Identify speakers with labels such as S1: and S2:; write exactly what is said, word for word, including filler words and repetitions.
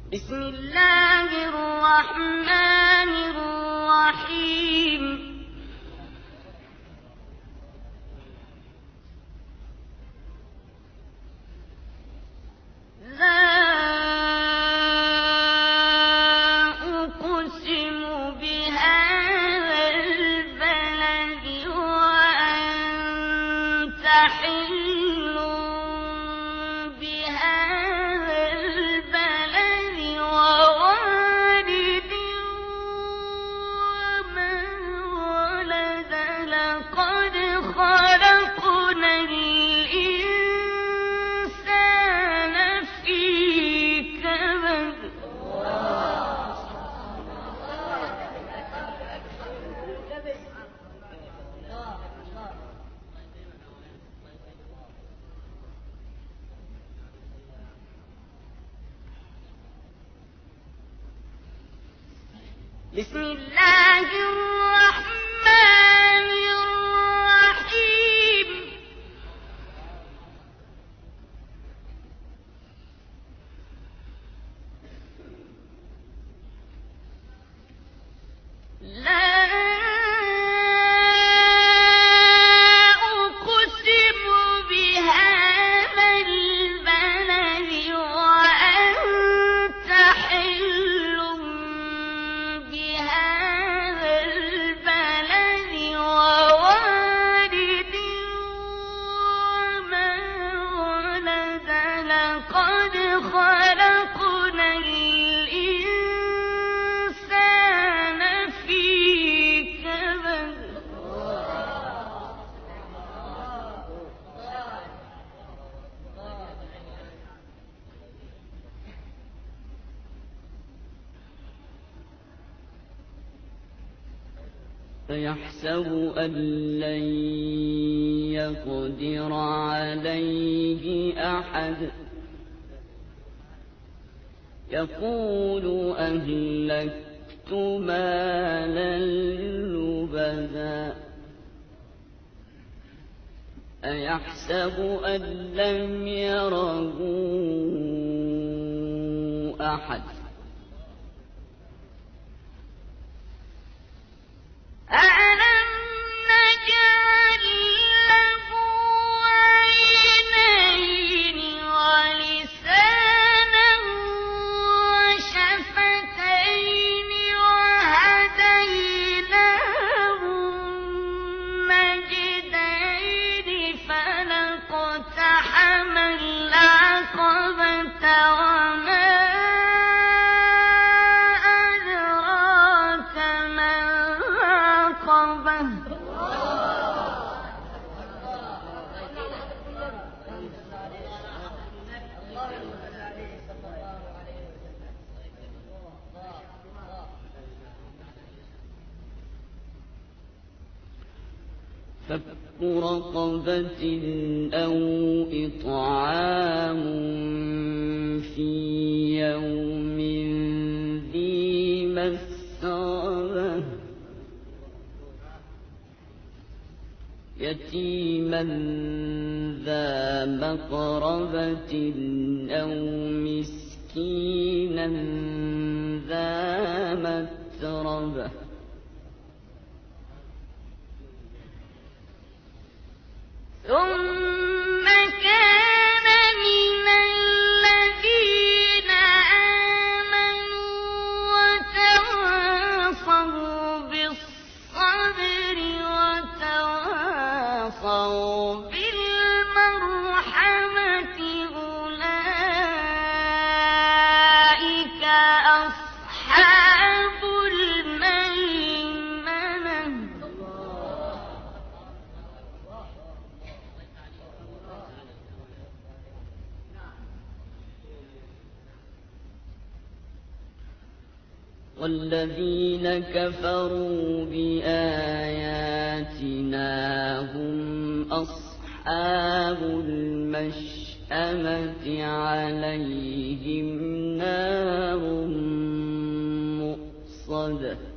S1: بسم الله الرحمن الرحيم لا أقسم بهذا البلد وأنت حل بهذا البلد ووالد وما ولد لقد خلقنا الإنسان في كبد بسم الله الرحمن الرحيم لا أقسم بهذا البلد وأنت حل بهذا البلد ووالد وما ولد لقد خلقنا الإنسان في كبد فيحسب أن لن يقدر عليه أحد يقول أهلكت مالا لبدا أيحسب أن لم يره أحد أَلَمْ نَجْعَل لَّهُ عَيْنَيْنِ وَلِسَانًا وَشَفَتَيْنِ وَهَدَيْنَاهُ النَّجْدَيْنِ فَلَاقْتَحَمَ الْعَقَبَةَ وَمَا أَدْرَاكَ مَا الْعَقَبَةُ فك رقبة أو إطعام في يوم ذي مسغبة يتيما ذا مقربة أو مسكينا ذا متربة ثم كان من الذين آمنوا وتواصوا بالصبر وتواصوا بالمرحمة أولئك أصحاب الميمنة والذين كفروا بآياتنا هم أصحاب المشأمة عليهم نار مؤصدة